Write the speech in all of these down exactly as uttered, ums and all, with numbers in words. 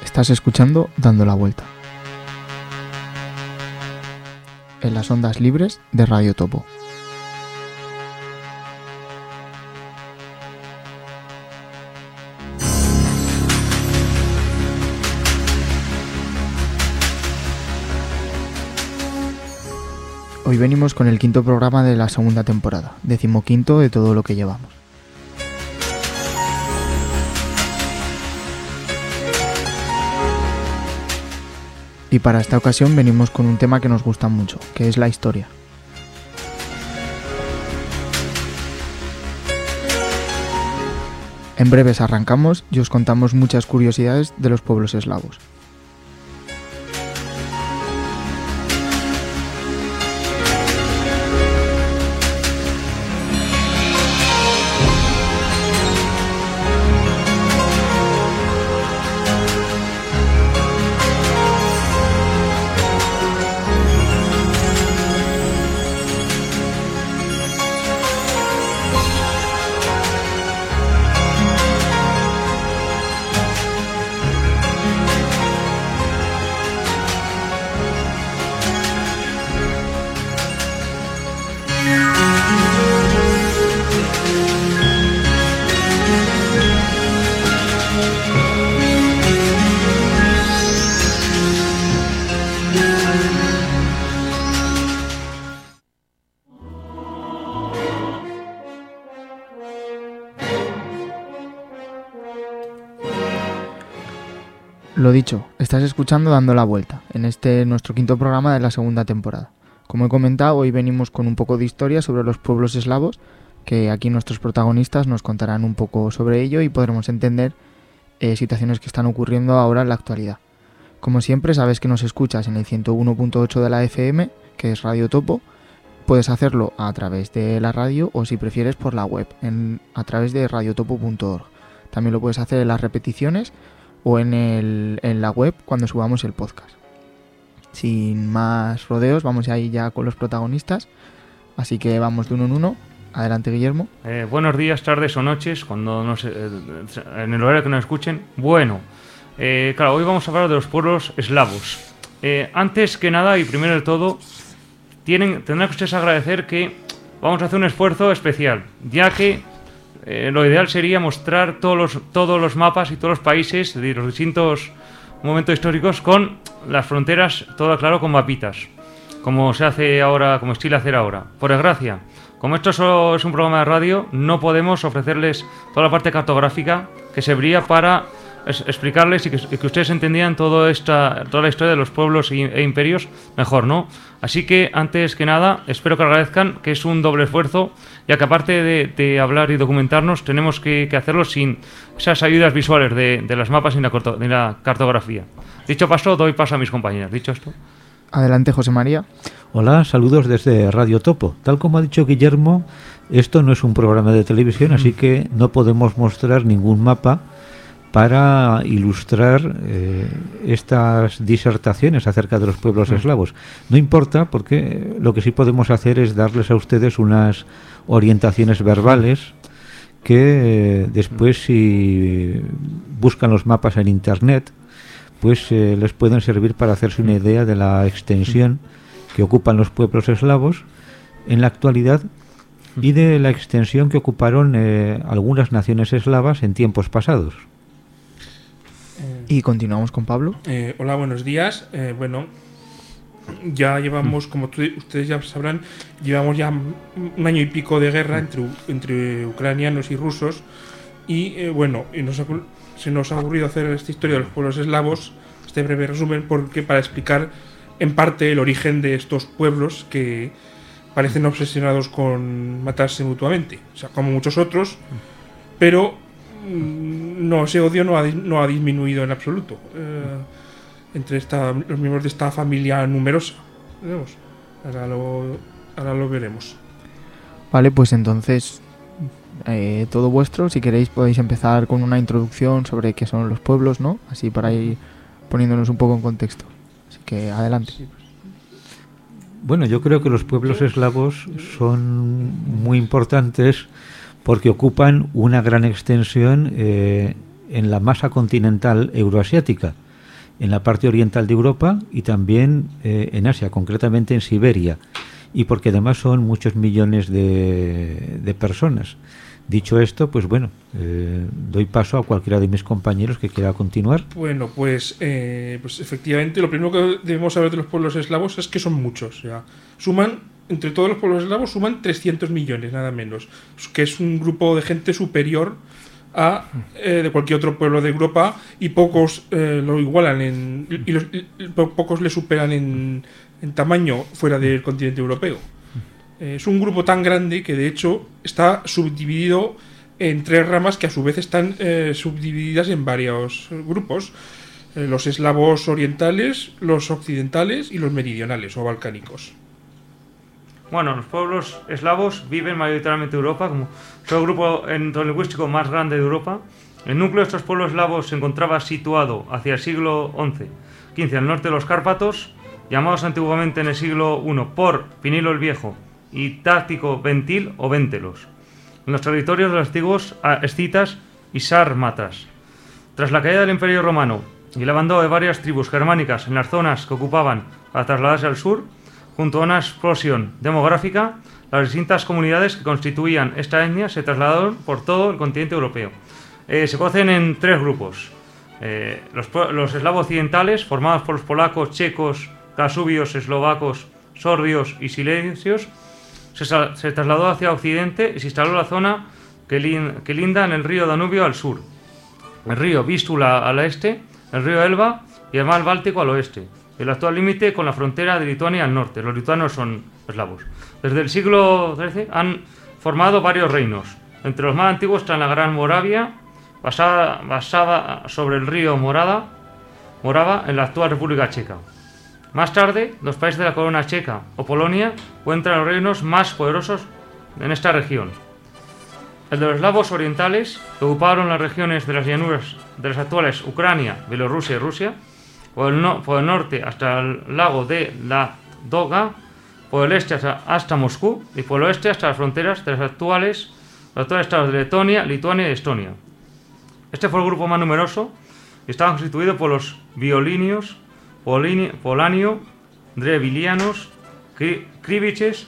Estás escuchando Dando la Vuelta, en las ondas libres de Radio Topo. Hoy venimos con el quinto programa de la segunda temporada, decimoquinto de todo lo que llevamos. Y para esta ocasión venimos con un tema que nos gusta mucho, que es la historia. En breves arrancamos y os contamos muchas curiosidades de los pueblos eslavos. Lo dicho, estás escuchando Dando la Vuelta, en este nuestro quinto programa de la segunda temporada. Como he comentado, hoy venimos con un poco de historia sobre los pueblos eslavos, que aquí nuestros protagonistas nos contarán un poco sobre ello y podremos entender eh, situaciones que están ocurriendo ahora en la actualidad. Como siempre, sabes que nos escuchas en el ciento uno punto ocho de la F M, que es Radio Topo. Puedes hacerlo a través de la radio o, si prefieres, por la web, en, a través de radiotopo punto org. También lo puedes hacer en las repeticiones o en, el, en la web cuando subamos el podcast. Sin más rodeos, vamos ahí ya con los protagonistas, así que vamos de uno en uno. Adelante, Guillermo. Eh, buenos días, tardes o noches, cuando nos, eh, en el horario que nos escuchen. Bueno, eh, claro, hoy vamos a hablar de los pueblos eslavos. Eh, antes que nada y primero de todo, tienen, tendrán que ustedes agradecer que vamos a hacer un esfuerzo especial, ya que Eh, lo ideal sería mostrar todos los, todos los mapas y todos los países de los distintos momentos históricos con las fronteras, todo claro, con mapitas, como se hace ahora, como estilo hacer ahora. Por desgracia, como esto solo es un programa de radio, no podemos ofrecerles toda la parte cartográfica que serviría para es, explicarles y que, y que ustedes entendieran toda esta, toda la historia de los pueblos e, e imperios mejor, ¿no? Así que, antes que nada, espero que agradezcan que es un doble esfuerzo, ya que aparte de, de hablar y documentarnos, tenemos que, que hacerlo sin esas ayudas visuales de, de las mapas y la, corto, de la cartografía. Dicho paso, doy paso a mis compañeras. Dicho esto. Adelante, José María. Hola, saludos desde Radio Topo. Tal como ha dicho Guillermo, esto no es un programa de televisión, mm. así que no podemos mostrar ningún mapa para ilustrar eh, estas disertaciones acerca de los pueblos mm. eslavos. No importa, porque lo que sí podemos hacer es darles a ustedes unas orientaciones verbales que eh, después, si buscan los mapas en internet, pues eh, les pueden servir para hacerse una idea de la extensión que ocupan los pueblos eslavos en la actualidad y de la extensión que ocuparon eh, algunas naciones eslavas en tiempos pasados. Y continuamos con Pablo. Eh, hola, buenos días. Eh, bueno, ya llevamos, como tú, ustedes ya sabrán, llevamos ya un año y pico de guerra entre, entre ucranianos y rusos. Y eh, bueno, y nos ha, se nos ha ocurrido hacer esta historia de los pueblos eslavos, este breve resumen, porque para explicar en parte el origen de estos pueblos que parecen obsesionados con matarse mutuamente, o sea, como muchos otros, pero no, ese odio no ha, no ha disminuido en absoluto eh, entre esta, los miembros de esta familia numerosa. ¿Vemos? Ahora lo, ahora lo veremos. Vale, pues entonces eh, todo vuestro. Si queréis podéis empezar con una introducción sobre qué son los pueblos, ¿no? Así para ir poniéndonos un poco en contexto. Así que adelante. Bueno, yo creo que los pueblos eslavos son muy importantes porque ocupan una gran extensión eh, en la masa continental euroasiática. en la parte oriental de Europa y también eh, en Asia, concretamente en Siberia, y porque además son muchos millones de, de personas. Dicho esto, pues bueno, eh, doy paso a cualquiera de mis compañeros que quiera continuar. Bueno, pues, eh, pues efectivamente, lo primero que debemos saber de los pueblos eslavos es que son muchos. O sea, suman, entre todos los pueblos eslavos, suman trescientos millones, nada menos, que es un grupo de gente superior a eh, de cualquier otro pueblo de Europa, y pocos eh, lo igualan en, y, los, y pocos le superan en, en tamaño fuera del continente europeo. Es un grupo tan grande que de hecho está subdividido en tres ramas que a su vez están eh, subdivididas en varios grupos. Eh, los eslavos orientales, los occidentales y los meridionales o balcánicos. Bueno, los pueblos eslavos viven mayoritariamente en Europa, como son el grupo etnolingüístico más grande de Europa. El núcleo de estos pueblos eslavos se encontraba situado hacia el siglo once quince al norte de los Cárpatos, llamados antiguamente en el siglo primero por Pinilo el Viejo y Táctico Ventil o Véntelos, en los territorios de los antiguos escitas y sármatas. Tras la caída del Imperio Romano y el abandono de varias tribus germánicas en las zonas que ocupaban para trasladarse al sur, junto a una explosión demográfica, las distintas comunidades que constituían esta etnia se trasladaron por todo el continente europeo. Eh, se conocen en tres grupos. Eh, los, los eslavos occidentales, formados por los polacos, checos, casubios, eslovacos, sorbios y silesios, se, se trasladó hacia occidente y se instaló en la zona que, lin, que linda en el río Danubio al sur, el río Vístula al este, el río Elba y el mar Báltico al oeste, el actual límite con la frontera de Lituania al norte. Los lituanos son eslavos. Desde el siglo trece han formado varios reinos. Entre los más antiguos están la Gran Moravia, basada, basada sobre el río Morada, Morava en la actual República Checa. Más tarde, los países de la corona checa o Polonia encuentran los reinos más poderosos en esta región. El de los eslavos orientales, que ocuparon las regiones de las llanuras de las actuales Ucrania, Bielorrusia y Rusia, por el, no, por el norte hasta el lago de la Doga, por el este hasta, hasta Moscú y por el oeste hasta las fronteras de los actuales, los actuales estados de Letonia, Lituania y Estonia. Este fue el grupo más numeroso y estaba constituido por los violinios, Polini, Polanio, Drevilianos, Kriviches,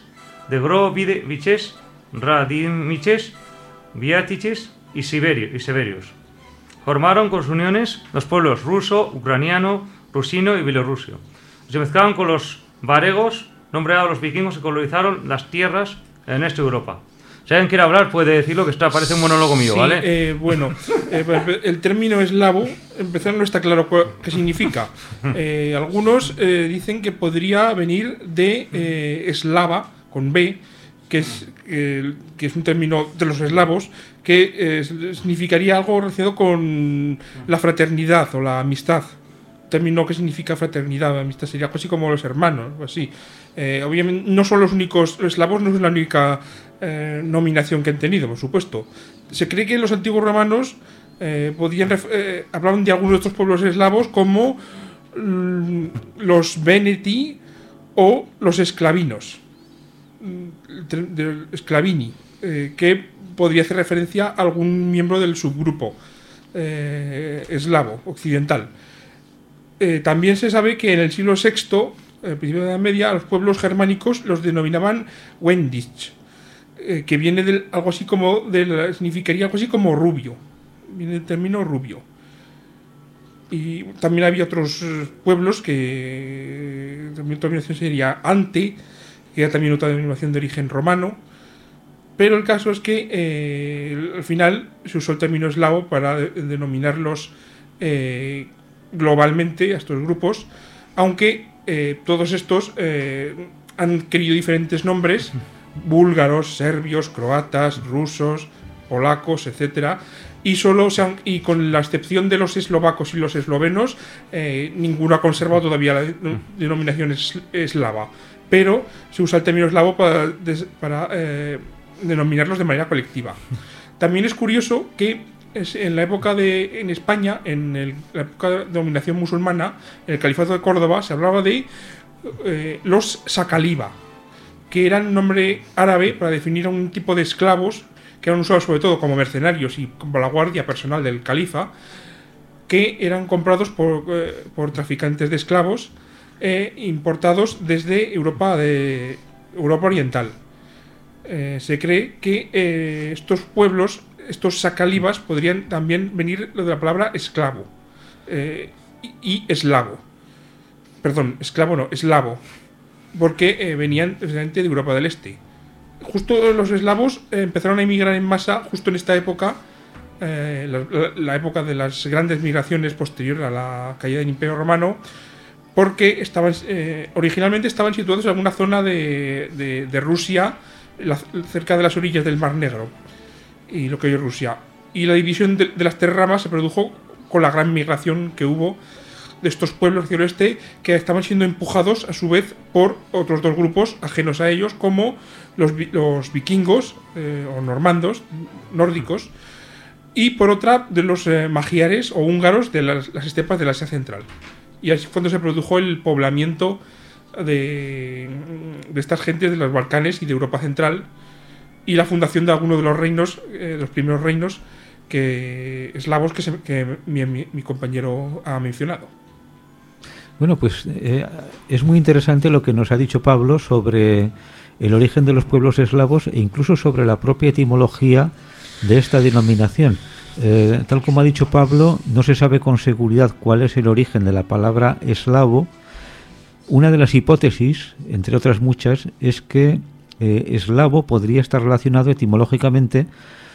Degroviches, Radimiches, Viatiches y, Siberio, y Severios. Formaron con sus uniones los pueblos ruso, ucraniano, rusino y bielorrusio. Se mezclaron con los varegos, nombrados los vikingos, que colonizaron las tierras en este Europa. Si alguien quiere hablar, puede decirlo, que está, parece un monólogo mío, sí, ¿vale? Eh, bueno, eh, el término eslavo, empezar no está claro qué significa. Eh, algunos eh, dicen que podría venir de eh, eslava, con B, que es, eh, que es un término de los eslavos, que eh, significaría algo relacionado con la fraternidad o la amistad. Término que significa fraternidad, amistad, sería algo así como los hermanos, o así. Eh, obviamente no son los únicos, los eslavos no es la única eh, nominación que han tenido, por supuesto. Se cree que los antiguos romanos eh, podían eh, hablaban de algunos de estos pueblos eslavos como mm, los veneti o los esclavinos, de, de, esclavini, eh, que podría hacer referencia a algún miembro del subgrupo eh, eslavo occidental. Eh, también se sabe que en el siglo sexto, al principio de la Edad Media, a los pueblos germánicos los denominaban Wendich, eh, que viene de algo así como, de, significaría algo así como rubio, viene del término rubio. Y también había otros pueblos que también otra denominación sería Ante, que era también otra denominación de origen romano, pero el caso es que eh, al final se usó el término eslavo para de, denominarlos eh, globalmente a estos grupos, aunque eh, todos estos eh, han querido diferentes nombres: búlgaros, serbios, croatas, rusos, polacos, etcétera, y solo se han, y con la excepción de los eslovacos y los eslovenos, eh, ninguno ha conservado todavía la denominación es, eslava, pero se usa el término eslavo para, des, para eh, denominarlos de manera colectiva. También es curioso que es en la época de en España, en el, la época de dominación musulmana, en el califato de Córdoba, se hablaba de eh, los sakaliba, que eran un nombre árabe para definir a un tipo de esclavos que eran usados sobre todo como mercenarios y como la guardia personal del califa, que eran comprados por, eh, por traficantes de esclavos eh, importados desde Europa, de, Europa Oriental. Eh, se cree que eh, estos pueblos, estos sacalibas, podrían también venir de la palabra esclavo eh, y, y eslavo. Perdón, esclavo no, eslavo, porque eh, venían precisamente de Europa del Este. Justo los eslavos eh, empezaron a emigrar en masa justo en esta época, eh, la, la, la época de las grandes migraciones posterior a la caída del Imperio Romano, porque estaban eh, originalmente estaban situados en alguna zona de, de, de Rusia, la, cerca de las orillas del Mar Negro, y lo que hoy es Rusia. Y la división de, de las tres ramas se produjo con la gran migración que hubo de estos pueblos hacia el oeste, que estaban siendo empujados a su vez por otros dos grupos ajenos a ellos, como los, los vikingos eh, o normandos, nórdicos, y por otra de los eh, magiares o húngaros de las, las estepas del Asia Central. Y así fue cuando se produjo el poblamiento de, de estas gentes de los Balcanes y de Europa Central, y la fundación de algunos de los reinos, eh, los primeros reinos que, eslavos que, se, que mi, mi, mi compañero ha mencionado. Bueno, pues eh, es muy interesante lo que nos ha dicho Pablo sobre el origen de los pueblos eslavos e incluso sobre la propia etimología de esta denominación. Eh, tal como ha dicho Pablo, no se sabe con seguridad cuál es el origen de la palabra eslavo. Una de las hipótesis, entre otras muchas, es que eh, eslavo podría estar relacionado etimológicamente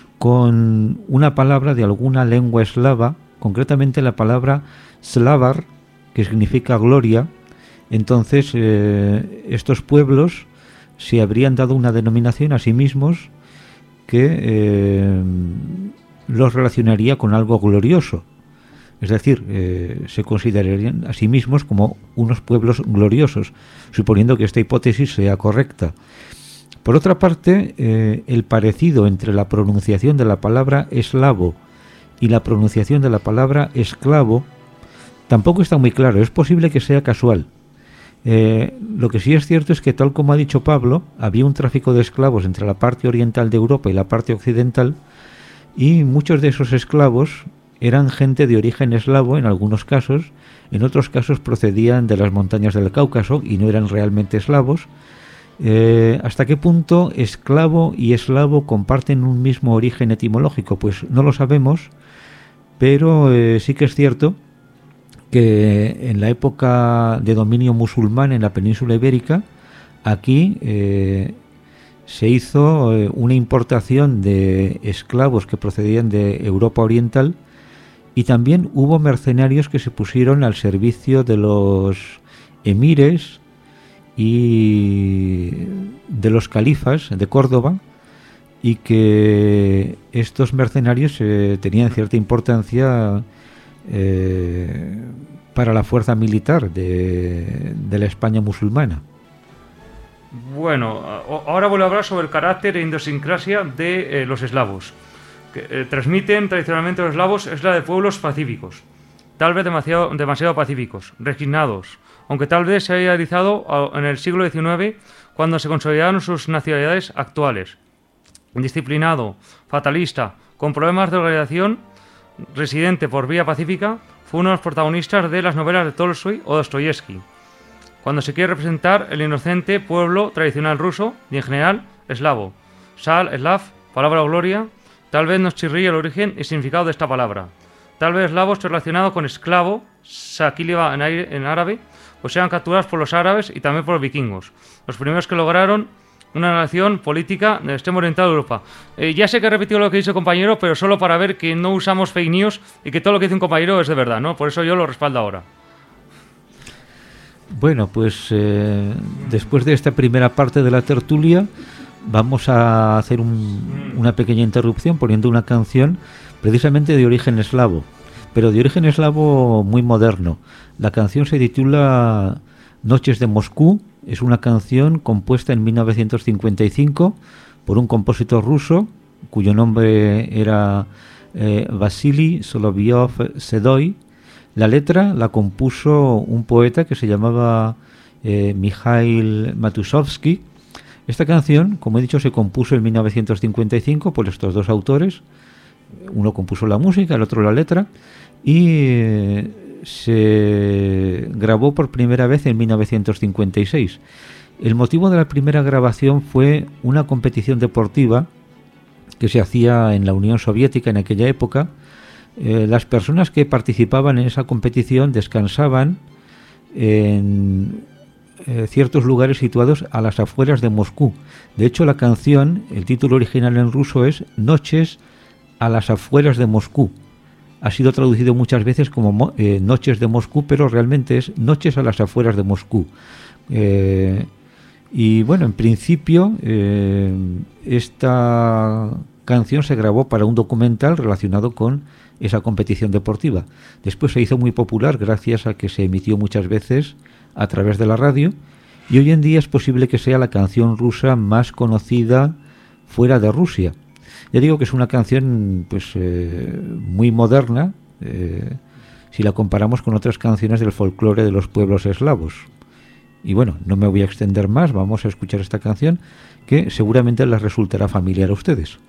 con una palabra de alguna lengua eslava, concretamente la palabra slavar, que significa gloria. Entonces eh, estos pueblos se habrían dado una denominación a sí mismos que eh, los relacionaría con algo glorioso. Es decir, eh, se considerarían a sí mismos como unos pueblos gloriosos, suponiendo que esta hipótesis sea correcta. Por otra parte, eh, el parecido entre la pronunciación de la palabra eslavo y la pronunciación de la palabra esclavo tampoco está muy claro. Es posible que sea casual. Eh, lo que sí es cierto es que, tal como ha dicho Pablo, había un tráfico de esclavos entre la parte oriental de Europa y la parte occidental, y muchos de esos esclavos eran gente de origen eslavo en algunos casos, en otros casos procedían de las montañas del Cáucaso y no eran realmente eslavos. Eh, ¿Hasta qué punto esclavo y eslavo comparten un mismo origen etimológico? Pues no lo sabemos, pero eh, sí que es cierto que en la época de dominio musulmán en la península ibérica, aquí eh, se hizo eh, una importación de esclavos que procedían de Europa Oriental, y también hubo mercenarios que se pusieron al servicio de los emires y de los califas de Córdoba, y que estos mercenarios eh, tenían cierta importancia Eh, para la fuerza militar de, de la España musulmana. Bueno, ahora vuelvo a hablar sobre el carácter e idiosincrasia de eh, los eslavos. Que eh, transmiten tradicionalmente los eslavos es la de pueblos pacíficos, tal vez demasiado, demasiado pacíficos, resignados, aunque tal vez se haya realizado en el siglo diecinueve, cuando se consolidaron sus nacionalidades actuales. Indisciplinado, fatalista, con problemas de organización, residente por vía pacífica, fue uno de los protagonistas de las novelas de Tolstoy o Dostoyevsky. Cuando se quiere representar el inocente pueblo tradicional ruso y en general eslavo, sal, eslav, palabra gloria, tal vez nos chirríe el origen y significado de esta palabra. Tal vez eslavo esté relacionado con esclavo, sakiliva en, en árabe, o sean capturados por los árabes y también por los vikingos, los primeros que lograron una nación política del extremo oriental de Europa. Eh, ya sé que he repetido lo que dice el compañero, pero solo para ver que no usamos fake news y que todo lo que dice un compañero es de verdad, ¿no? Por eso yo lo respaldo ahora. Bueno, pues eh, después de esta primera parte de la tertulia, vamos a hacer un, una pequeña interrupción poniendo una canción precisamente de origen eslavo, pero de origen eslavo muy moderno. La canción se titula Noches de Moscú. Es una canción compuesta en mil novecientos cincuenta y cinco por un compositor ruso cuyo nombre era eh, Vasily Solovyov-Sedoy. La letra la compuso un poeta que se llamaba eh, Mikhail Matusovsky. Esta canción, como he dicho, se compuso en mil novecientos cincuenta y cinco por estos dos autores, uno compuso la música, el otro la letra, y eh, se grabó por primera vez en mil novecientos cincuenta y seis. El motivo de la primera grabación fue una competición deportiva que se hacía en la Unión Soviética en aquella época. Eh, las personas que participaban en esa competición descansaban en eh, ciertos lugares situados a las afueras de Moscú. De hecho, la canción, el título original en ruso es Noches a las afueras de Moscú. Ha sido traducido muchas veces como eh, Noches de Moscú, pero realmente es Noches a las afueras de Moscú. Eh, y bueno, en principio eh, esta canción se grabó para un documental relacionado con esa competición deportiva. Después se hizo muy popular gracias a que se emitió muchas veces a través de la radio, y hoy en día es posible que sea la canción rusa más conocida fuera de Rusia. Ya digo que es una canción pues eh, muy moderna eh, si la comparamos con otras canciones del folclore de los pueblos eslavos. Y bueno, no me voy a extender más, vamos a escuchar esta canción que seguramente les resultará familiar a ustedes.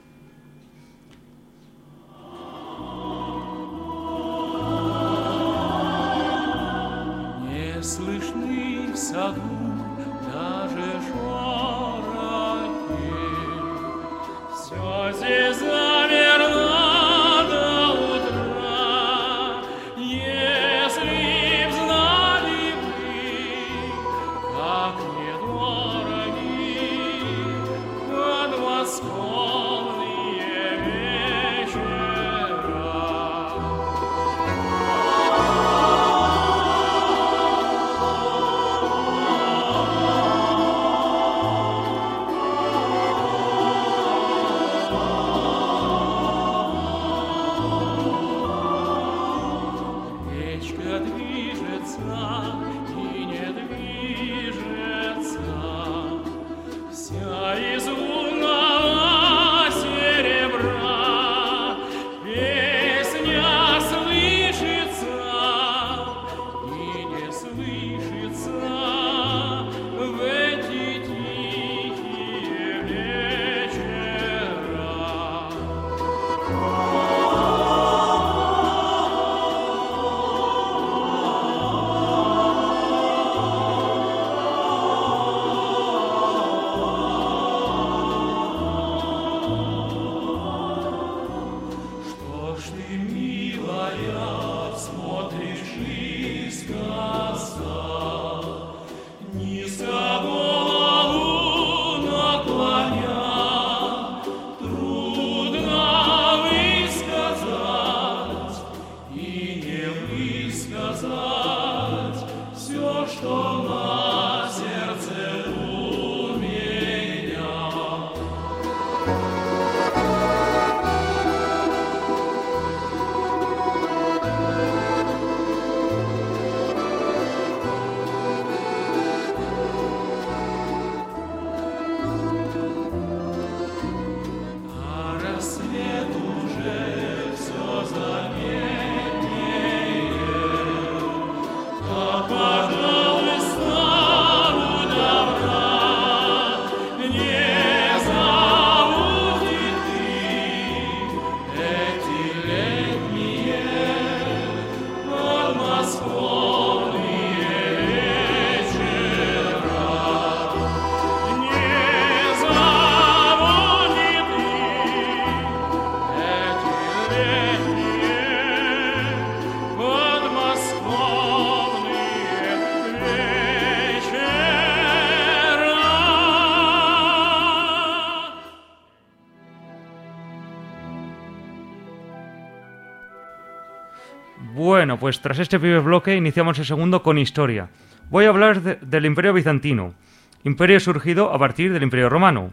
Bueno, pues tras este primer bloque iniciamos el segundo con historia. Voy a hablar de, del Imperio Bizantino, imperio surgido a partir del Imperio Romano.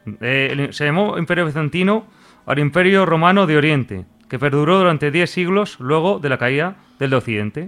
Eh, se llamó Imperio Bizantino al Imperio Romano de Oriente, que perduró durante diez siglos luego de la caída del de Occidente.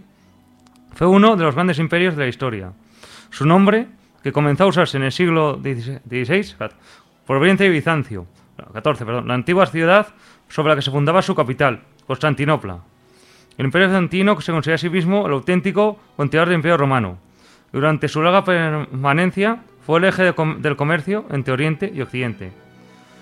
Fue uno de los grandes imperios de la historia. Su nombre, que comenzó a usarse en el siglo dieciséis, proviene de Bizancio, catorce, perdón, la antigua ciudad sobre la que se fundaba su capital, Constantinopla. El Imperio Bizantino se considera a sí mismo el auténtico continuador del Imperio Romano. Durante su larga permanencia fue el eje de com- del comercio entre Oriente y Occidente.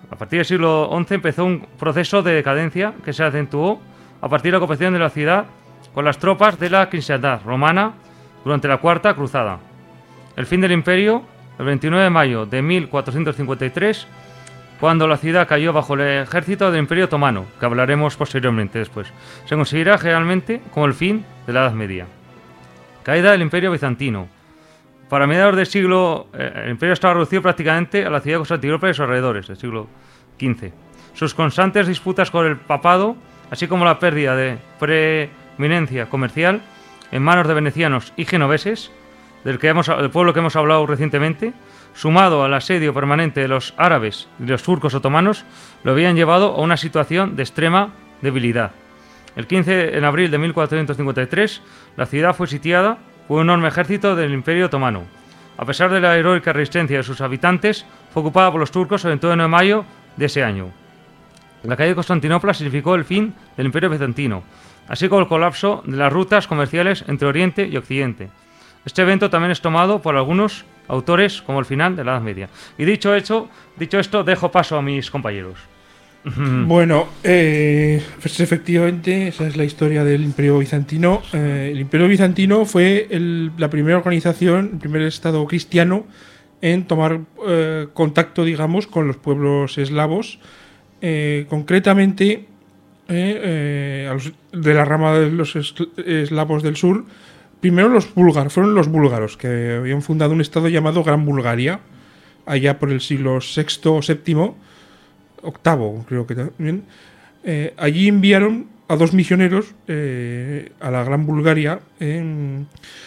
A partir del siglo once empezó un proceso de decadencia que se acentuó a partir de la ocupación de la ciudad con las tropas de la cristiandad romana durante la Cuarta Cruzada. El fin del imperio, el veintinueve de mayo de mil cuatrocientos cincuenta y tres, cuando la ciudad cayó bajo el ejército del Imperio Otomano, que hablaremos posteriormente después. Se considera generalmente como el fin de la Edad Media. Caída del Imperio Bizantino. Para mediados del siglo, eh, el imperio estaba reducido prácticamente a la ciudad de Constantinopla y sus alrededores, del siglo quince. Sus constantes disputas con el papado, así como la pérdida de preeminencia comercial en manos de venecianos y genoveses, del, que hemos, del pueblo que hemos hablado recientemente, sumado al asedio permanente de los árabes y los turcos otomanos, lo habían llevado a una situación de extrema debilidad. El quince de abril de mil cuatrocientos cincuenta y tres, la ciudad fue sitiada por un enorme ejército del Imperio Otomano. A pesar de la heroica resistencia de sus habitantes, fue ocupada por los turcos el veintiuno de mayo de ese año. La caída de Constantinopla significó el fin del Imperio Bizantino, así como el colapso de las rutas comerciales entre Oriente y Occidente. Este evento también es tomado por algunos autores como el final de la Edad Media. Y dicho, hecho, dicho esto, dejo paso a mis compañeros. Bueno, eh, pues efectivamente esa es la historia del Imperio Bizantino. Eh, el Imperio Bizantino fue el, la primera organización, el primer estado cristiano en tomar eh, contacto, digamos, con los pueblos eslavos, eh, concretamente eh, eh, a los, de la rama de los eslavos del sur. Primero los búlgaros, fueron los búlgaros, que habían fundado un estado llamado Gran Bulgaria, allá por el siglo sexto o séptimo, octavo creo que también. Eh, allí enviaron a dos misioneros eh, a la Gran Bulgaria, eh,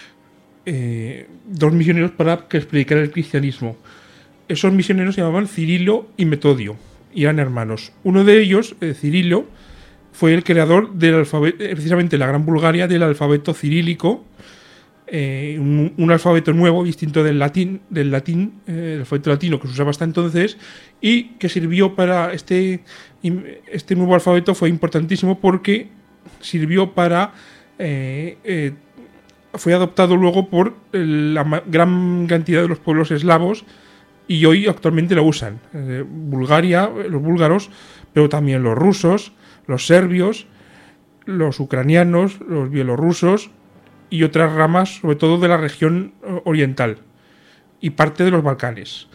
eh, dos misioneros para que les predicara el cristianismo. Esos misioneros se llamaban Cirilo y Metodio, y eran hermanos. Uno de ellos, eh, Cirilo, fue el creador del alfabeto, precisamente la Gran Bulgaria, del alfabeto cirílico, eh, un, un alfabeto nuevo, distinto del latín, del latín eh, el alfabeto latino que se usaba hasta entonces, y que sirvió para este, este nuevo alfabeto fue importantísimo porque sirvió para eh, eh, fue adoptado luego por la gran cantidad de los pueblos eslavos y hoy actualmente lo usan. Eh, Bulgaria, los búlgaros, pero también los rusos, los serbios, los ucranianos, los bielorrusos y otras ramas, sobre todo de la región oriental y parte de los Balcanes.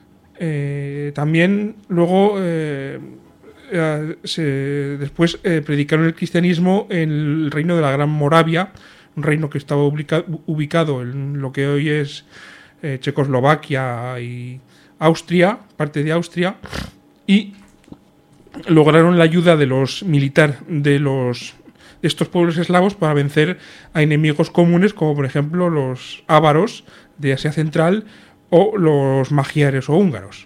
Eh, también luego, eh, eh, se, después eh, predicaron el cristianismo en el reino de la Gran Moravia, un reino que estaba ubica, ubicado en lo que hoy es eh, Checoslovaquia y Austria, parte de Austria, y lograron la ayuda de los militar de los de estos pueblos eslavos para vencer a enemigos comunes como por ejemplo los ávaros de Asia Central o los magiares o húngaros.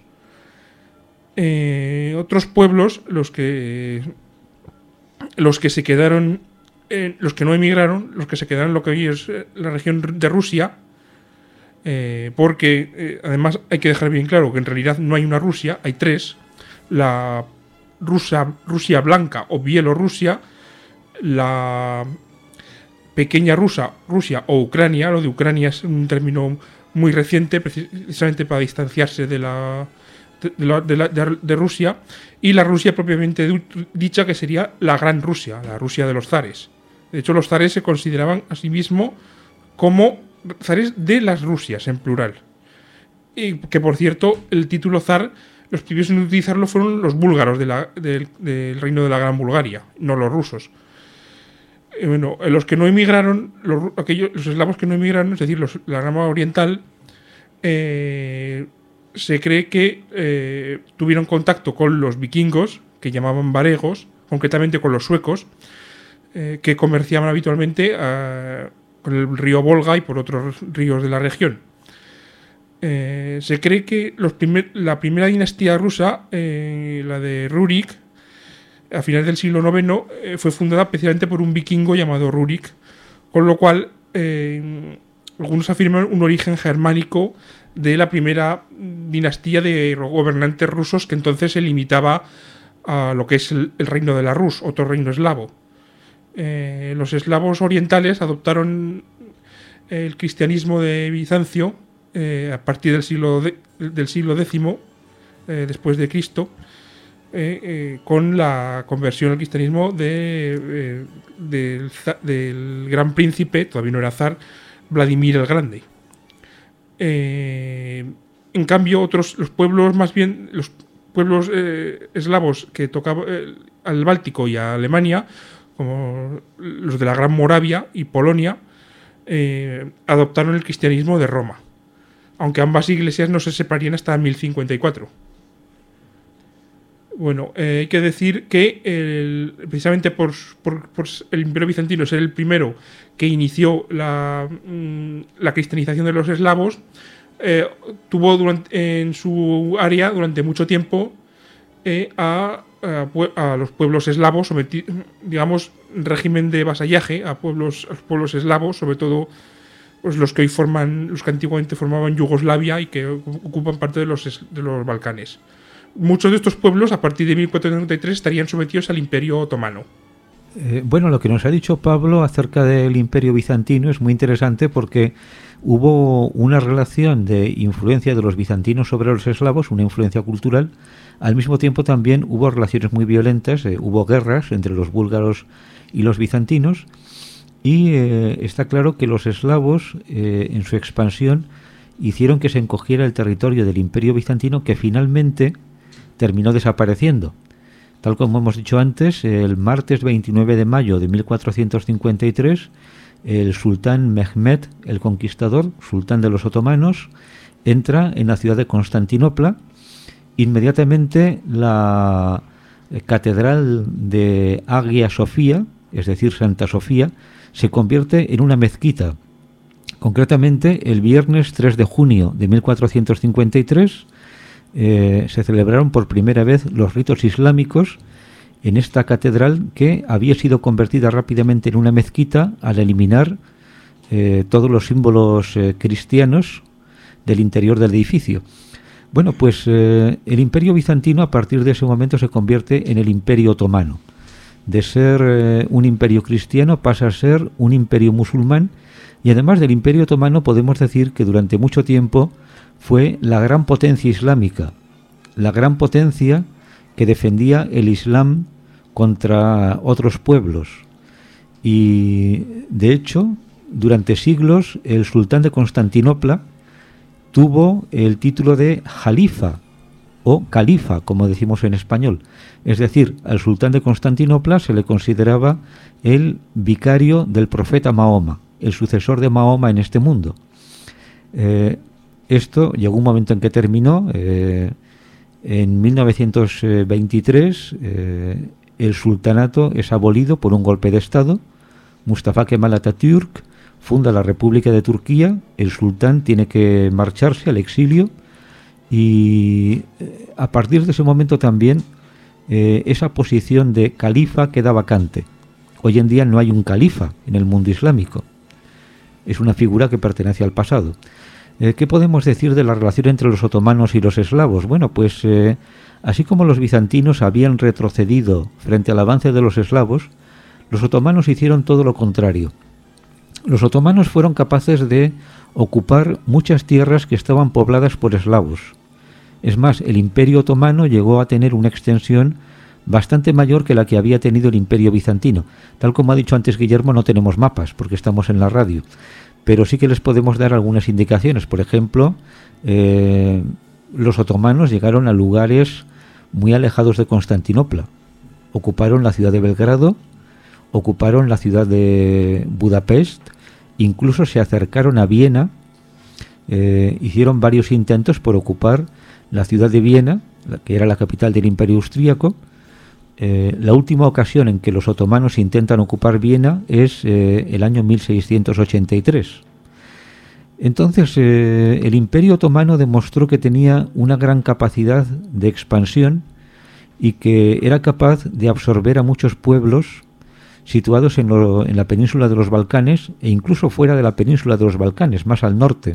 Eh, otros pueblos, los que los que se quedaron, eh, los que no emigraron, los que se quedaron en lo que hoy es la región de Rusia, eh, porque eh, además hay que dejar bien claro que en realidad no hay una Rusia, hay tres: la Rusia, Rusia blanca o Bielorrusia, la pequeña Rusia, Rusia o Ucrania. Lo de Ucrania es un término muy reciente, precisamente para distanciarse de la de, la, de, la, de Rusia, y la Rusia propiamente dicha, que sería la Gran Rusia, la Rusia de los zares. De hecho, los zares se consideraban a sí mismos como zares de las Rusias, en plural. Y que, por cierto, el título zar, los primeros en utilizarlo fueron los búlgaros de la, de, del reino de la Gran Bulgaria, no los rusos. Eh, bueno, los que no emigraron, los, aquellos, los eslavos que no emigraron, es decir, los, la rama oriental, eh, se cree que eh, tuvieron contacto con los vikingos, que llamaban varegos, concretamente con los suecos, eh, que comerciaban habitualmente a, con el río Volga y por otros ríos de la región. Eh, se cree que los primer, la primera dinastía rusa, eh, la de Rurik, a finales del siglo noveno, eh, fue fundada especialmente por un vikingo llamado Rurik, con lo cual eh, algunos afirman un origen germánico de la primera dinastía de gobernantes rusos, que entonces se limitaba a lo que es el, el reino de la Rus, otro reino eslavo. Eh, los eslavos orientales adoptaron el cristianismo de Bizancio eh, a partir del siglo, de, del siglo décimo eh, después de Cristo, eh, eh, con la conversión al cristianismo de, eh, del, del gran príncipe, todavía no era zar, Vladimir el Grande. Eh, en cambio, otros los pueblos, más bien los pueblos eh, eslavos que tocaban eh, al Báltico y a Alemania, como los de la Gran Moravia y Polonia, eh, adoptaron el cristianismo de Roma, aunque ambas iglesias no se separarían hasta mil cincuenta y cuatro. Bueno, eh, hay que decir que el, precisamente por, por, por el Imperio Bizantino ser el primero que inició la, la cristianización de los eslavos, eh, tuvo durante, en su área durante mucho tiempo eh, a, a, a los pueblos eslavos, someti, digamos, régimen de vasallaje a pueblos, a los pueblos eslavos, sobre todo pues, los que hoy forman, los que antiguamente formaban Yugoslavia y que ocupan parte de los, de los Balcanes. Muchos de estos pueblos, a partir de mil cuatrocientos treinta y tres, estarían sometidos al Imperio Otomano. Eh, bueno, lo que nos ha dicho Pablo acerca del Imperio Bizantino es muy interesante porque hubo una relación de influencia de los bizantinos sobre los eslavos, una influencia cultural. Al mismo tiempo también hubo relaciones muy violentas, eh, hubo guerras entre los búlgaros y los bizantinos, y eh, está claro que los eslavos, eh, en su expansión, hicieron que se encogiera el territorio del Imperio Bizantino, que finalmente terminó desapareciendo. Tal como hemos dicho antes, el martes veintinueve de mayo de mil cuatrocientos cincuenta y tres, el sultán Mehmed el Conquistador, sultán de los otomanos, entra en la ciudad de Constantinopla. Inmediatamente la catedral de Hagia Sofía, es decir, Santa Sofía, se convierte en una mezquita. Concretamente, el viernes tres de junio de mil cuatrocientos cincuenta y tres eh, se celebraron por primera vez los ritos islámicos en esta catedral, que había sido convertida rápidamente en una mezquita al eliminar eh, todos los símbolos eh, cristianos del interior del edificio. Bueno, pues eh, el Imperio Bizantino a partir de ese momento se convierte en el Imperio Otomano. De ser eh, un imperio cristiano pasa a ser un imperio musulmán, y además del Imperio Otomano podemos decir que durante mucho tiempo fue la gran potencia islámica, la gran potencia que defendía el Islam contra otros pueblos. Y de hecho, durante siglos el sultán de Constantinopla tuvo el título de jalifa o califa, como decimos en español. Es decir, al sultán de Constantinopla se le consideraba el vicario del profeta Mahoma, el sucesor de Mahoma en este mundo. Eh, esto llegó un momento en que terminó. Eh, en mil novecientos veintitrés eh, el sultanato es abolido por un golpe de Estado. Mustafa Kemal Atatürk funda la República de Turquía. El sultán tiene que marcharse al exilio, y eh, a partir de ese momento también eh, esa posición de califa queda vacante. Hoy en día no hay un califa en el mundo islámico. Es una figura que pertenece al pasado. Eh, ¿Qué podemos decir de la relación entre los otomanos y los eslavos? Bueno, pues eh, así como los bizantinos habían retrocedido frente al avance de los eslavos, los otomanos hicieron todo lo contrario. Los otomanos fueron capaces de ocupar muchas tierras que estaban pobladas por eslavos. Es más, el Imperio Otomano llegó a tener una extensión bastante mayor que la que había tenido el Imperio Bizantino. Tal como ha dicho antes Guillermo, no tenemos mapas porque estamos en la radio, pero sí que les podemos dar algunas indicaciones. Por ejemplo, eh, los otomanos llegaron a lugares muy alejados de Constantinopla. Ocuparon la ciudad de Belgrado, ocuparon la ciudad de Budapest, incluso se acercaron a Viena, eh, hicieron varios intentos por ocupar la ciudad de Viena, que era la capital del Imperio Austríaco. Eh, la última ocasión en que los otomanos intentan ocupar Viena es eh, el año mil seiscientos ochenta y tres. Entonces, eh, el Imperio Otomano demostró que tenía una gran capacidad de expansión y que era capaz de absorber a muchos pueblos situados en, lo, en la península de los Balcanes e incluso fuera de la península de los Balcanes, más al norte.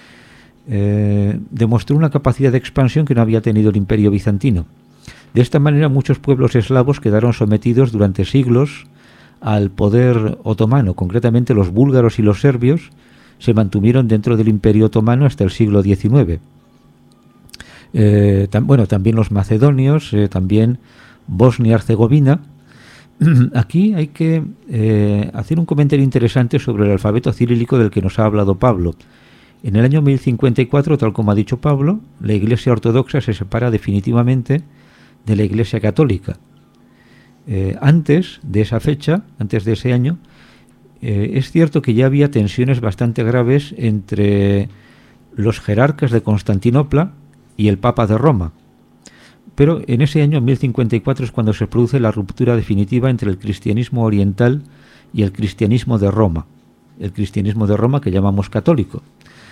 Eh, demostró una capacidad de expansión que no había tenido el Imperio Bizantino. De esta manera, muchos pueblos eslavos quedaron sometidos durante siglos al poder otomano. Concretamente, los búlgaros y los serbios se mantuvieron dentro del Imperio Otomano hasta el siglo diecinueve. Eh, tam, bueno, también los macedonios, eh, también Bosnia-Herzegovina. Aquí hay que eh, hacer un comentario interesante sobre el alfabeto cirílico del que nos ha hablado Pablo. En el año mil cincuenta y cuatro, tal como ha dicho Pablo, la Iglesia Ortodoxa se separa definitivamente de la Iglesia Católica. Eh, antes de esa fecha, antes de ese año, eh, es cierto que ya había tensiones bastante graves entre los jerarcas de Constantinopla y el Papa de Roma. Pero en ese año, mil cincuenta y cuatro, es cuando se produce la ruptura definitiva entre el cristianismo oriental y el cristianismo de Roma. El cristianismo de Roma que llamamos católico.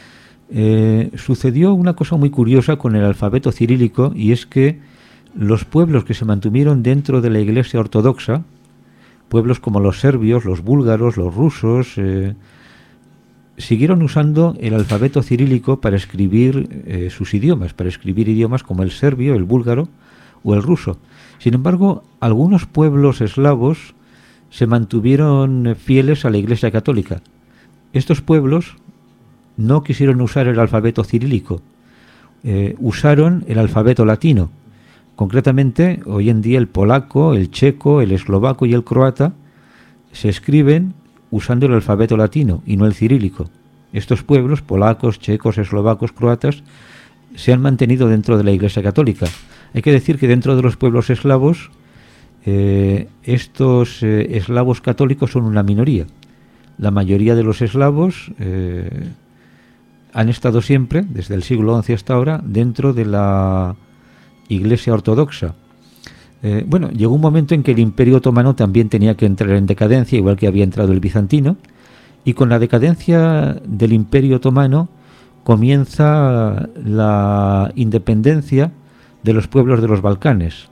Eh, sucedió una cosa muy curiosa con el alfabeto cirílico, y es que los pueblos que se mantuvieron dentro de la Iglesia Ortodoxa, pueblos como los serbios, los búlgaros, los rusos, eh, siguieron usando el alfabeto cirílico para escribir eh, sus idiomas, para escribir idiomas como el serbio, el búlgaro o el ruso. Sin embargo, algunos pueblos eslavos se mantuvieron fieles a la Iglesia Católica. Estos pueblos no quisieron usar el alfabeto cirílico, eh, usaron el alfabeto latino. Concretamente, hoy en día el polaco, el checo, el eslovaco y el croata se escriben usando el alfabeto latino y no el cirílico. Estos pueblos, polacos, checos, eslovacos, croatas, se han mantenido dentro de la Iglesia Católica. Hay que decir que dentro de los pueblos eslavos, eh, estos eh, eslavos católicos son una minoría. La mayoría de los eslavos eh, han estado siempre, desde el siglo once hasta ahora, dentro de la Iglesia Ortodoxa. Eh, bueno, llegó un momento en que el Imperio Otomano también tenía que entrar en decadencia, igual que había entrado el bizantino, y con la decadencia del Imperio Otomano comienza la independencia de los pueblos de los Balcanes.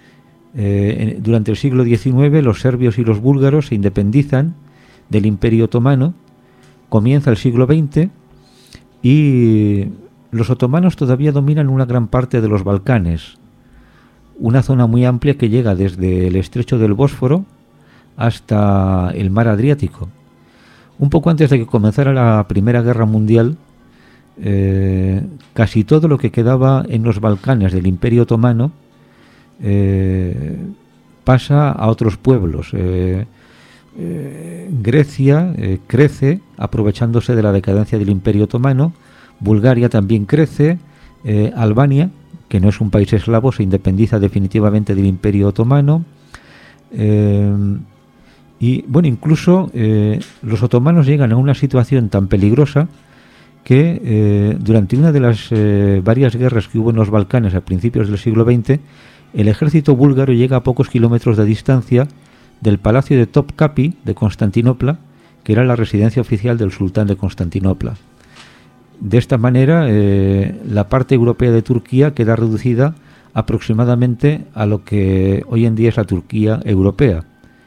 Eh, en, durante el siglo diecinueve los serbios y los búlgaros se independizan del Imperio Otomano, comienza el siglo veinte y los otomanos todavía dominan una gran parte de los Balcanes, una zona muy amplia que llega desde el estrecho del Bósforo hasta el mar Adriático. Un poco antes de que comenzara la Primera Guerra Mundial, eh, casi todo lo que quedaba en los Balcanes del Imperio Otomano eh, pasa a otros pueblos. Eh, eh, Grecia eh, crece aprovechándose de la decadencia del Imperio Otomano, Bulgaria también crece, eh, Albania, que no es un país eslavo, se independiza definitivamente del Imperio Otomano. Eh, y bueno, incluso eh, los otomanos llegan a una situación tan peligrosa que eh, durante una de las eh, varias guerras que hubo en los Balcanes a principios del siglo veinte, el ejército búlgaro llega a pocos kilómetros de distancia del palacio de Topkapi de Constantinopla, que era la residencia oficial del sultán de Constantinopla. De esta manera, eh, la parte europea de Turquía queda reducida aproximadamente a lo que hoy en día es la Turquía europea.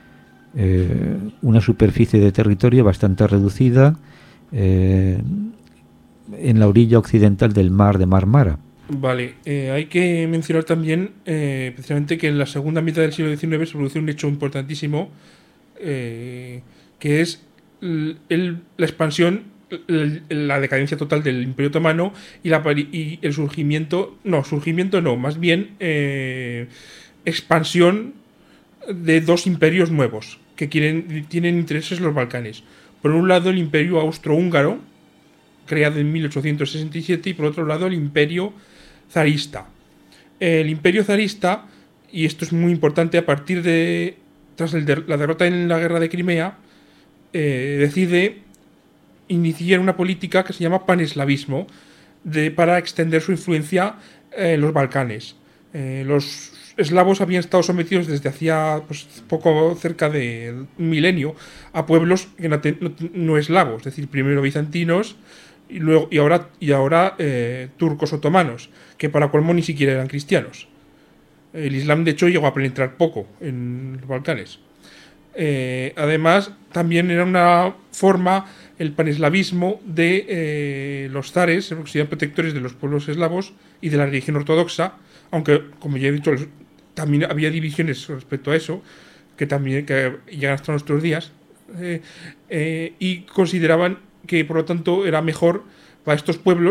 Eh, una superficie de territorio bastante reducida eh, en la orilla occidental del mar de Marmara. Vale, eh, hay que mencionar también eh, precisamente que en la segunda mitad del siglo diecinueve se produce un hecho importantísimo, eh, que es el, el, la expansión, el, la decadencia total del Imperio Otomano y, la, y el surgimiento, no, surgimiento no, más bien eh, expansión de dos imperios nuevos que quieren, tienen intereses en los Balcanes. Por un lado el Imperio Austrohúngaro, creado en mil ochocientos sesenta y siete, y por otro lado el Imperio zarista. El Imperio zarista, y esto es muy importante, a partir de tras el de, la derrota en la guerra de Crimea, eh, decide iniciar una política que se llama paneslavismo de, para extender su influencia eh, en los Balcanes. Eh, los eslavos habían estado sometidos desde hacía pues, poco cerca de un milenio a pueblos que no, te, no, no eslavos, es decir, primero bizantinos y luego y ahora y ahora eh, turcos otomanos, que para colmo ni siquiera eran cristianos. El Islam de hecho llegó a penetrar poco en los Balcanes. Eh, además también era una forma, el paneslavismo, de eh, los zares, que serían protectores de los pueblos eslavos y de la religión ortodoxa, aunque como ya he dicho también había divisiones respecto a eso que también que llegan hasta nuestros días, eh, eh, y consideraban que por lo tanto era mejor para estos pueblos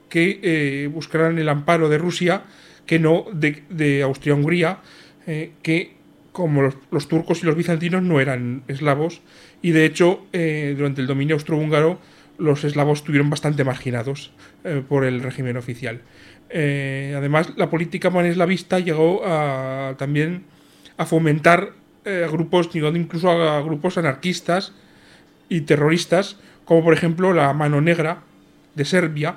que eh, buscaran el amparo de Rusia, que no de, de Austria-Hungría, eh, que como los, los turcos y los bizantinos no eran eslavos, y de hecho eh, durante el dominio austrohúngaro los eslavos estuvieron bastante marginados eh, por el régimen oficial. Eh, además, la política paneslavista llegó a, también a fomentar eh, grupos, incluso a grupos anarquistas y terroristas, como por ejemplo la Mano Negra de Serbia,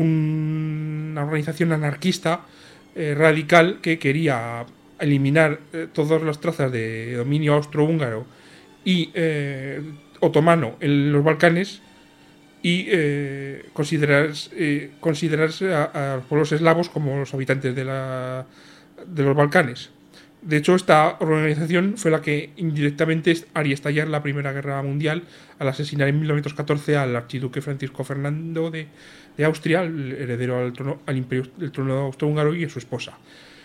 un, una organización anarquista eh, radical que quería eliminar eh, todas las trazas de dominio austrohúngaro y eh, otomano en los Balcanes y eh, considerarse, eh, considerarse a, a los pueblos eslavos como los habitantes de, la, de los Balcanes. De hecho, esta organización fue la que indirectamente haría estallar la Primera Guerra Mundial al asesinar en mil novecientos catorce al archiduque Francisco Fernando de, de Austria, el heredero al trono, al imperio del trono austrohúngaro, y a su esposa.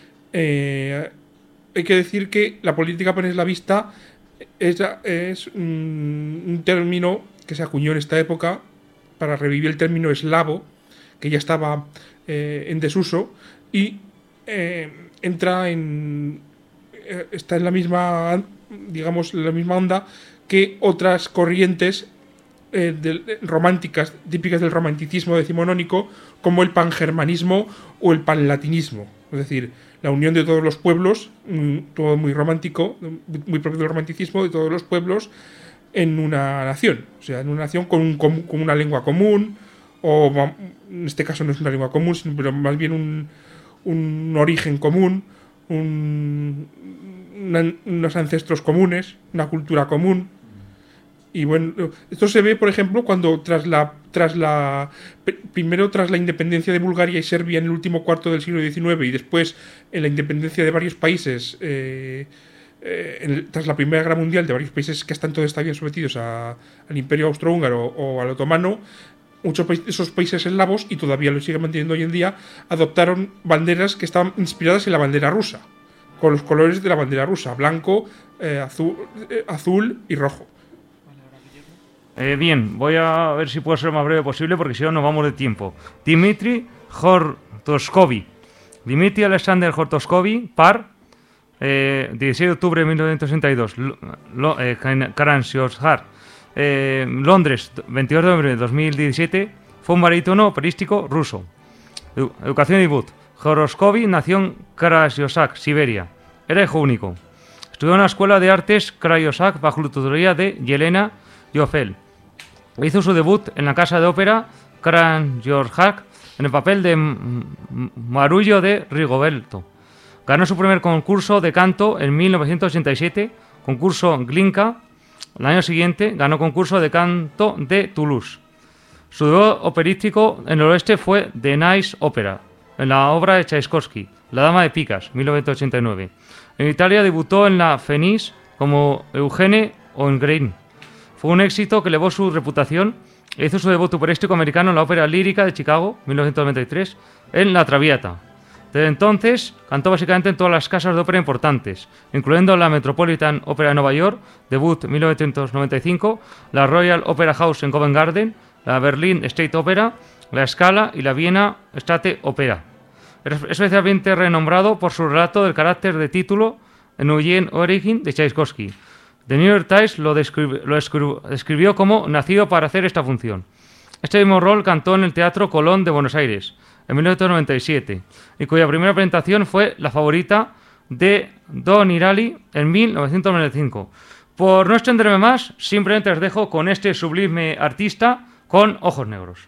Eh, hay que decir que la política paneslavista es, es un, un término que se acuñó en esta época para revivir el término eslavo, que ya estaba eh, en desuso, y eh, entra en eh, está en la misma, digamos, la misma onda que otras corrientes eh, de, románticas, típicas del romanticismo decimonónico, como el pangermanismo o el panlatinismo. Es decir, la unión de todos los pueblos, todo muy romántico, muy propio del romanticismo, de todos los pueblos en una nación, o sea, en una nación con, un, con una lengua común, o en este caso no es una lengua común, sino, pero más bien un, un origen común, un, una, unos ancestros comunes, una cultura común. Y bueno, esto se ve, por ejemplo, cuando tras la, tras la primero tras la independencia de Bulgaria y Serbia en el último cuarto del siglo diecinueve y después en la independencia de varios países eh, Eh, en, tras la Primera Guerra Mundial, de varios países que están todos estaban sometidos a, al Imperio Austrohúngaro o al Otomano, muchos de esos países eslavos, y todavía lo siguen manteniendo hoy en día, adoptaron banderas que estaban inspiradas en la bandera rusa, con los colores de la bandera rusa, blanco, eh, azul, eh, azul y rojo. Eh, bien, voy a ver si puedo ser lo más breve posible, porque si no nos vamos de tiempo. Dmitry Hortoshkovy. Dmitry Alexander Hortoshkovy, par, Eh, dieciséis de octubre de mil novecientos sesenta y dos, Lo, eh, Karanshiosar, eh, Londres, veintidós de noviembre de dos mil diecisiete, fue un barítono operístico ruso. Edu educación y debut. Horoskovy nació en Karasyosak, Siberia. Era hijo único. Estudió en la Escuela de Artes Karasyosak bajo la tutoría de Yelena Yofel. Hizo su debut en la casa de ópera Karasyosak en el papel de Marullo de Rigoberto. Ganó su primer concurso de canto en mil novecientos ochenta y siete, concurso Glinka. El año siguiente ganó concurso de canto de Toulouse. Su debut operístico en el oeste fue The Nice Opera, en la obra de Tchaikovsky, La Dama de Picas, mil novecientos ochenta y nueve. En Italia debutó en la Fenice como Eugene Onegrin. Fue un éxito que elevó su reputación e hizo su debut operístico americano en la Ópera Lírica de Chicago, mil novecientos noventa y tres, en La Traviata. Desde entonces cantó básicamente en todas las casas de ópera importantes, incluyendo la Metropolitan Opera de Nueva York, debut mil novecientos noventa y cinco, la Royal Opera House en Covent Garden, la Berlin State Opera, la Scala y la Viena State Opera. Es especialmente renombrado por su relato del carácter de título en Eugene Onegrin de Tchaikovsky. The New York Times lo, describi lo describió como nacido para hacer esta función. Este mismo rol cantó en el Teatro Colón de Buenos Aires en mil novecientos noventa y siete, y cuya primera presentación fue La Favorita de Don Irali en mil novecientos noventa y cinco. Por no extenderme más, simplemente os dejo con este sublime artista con ojos negros.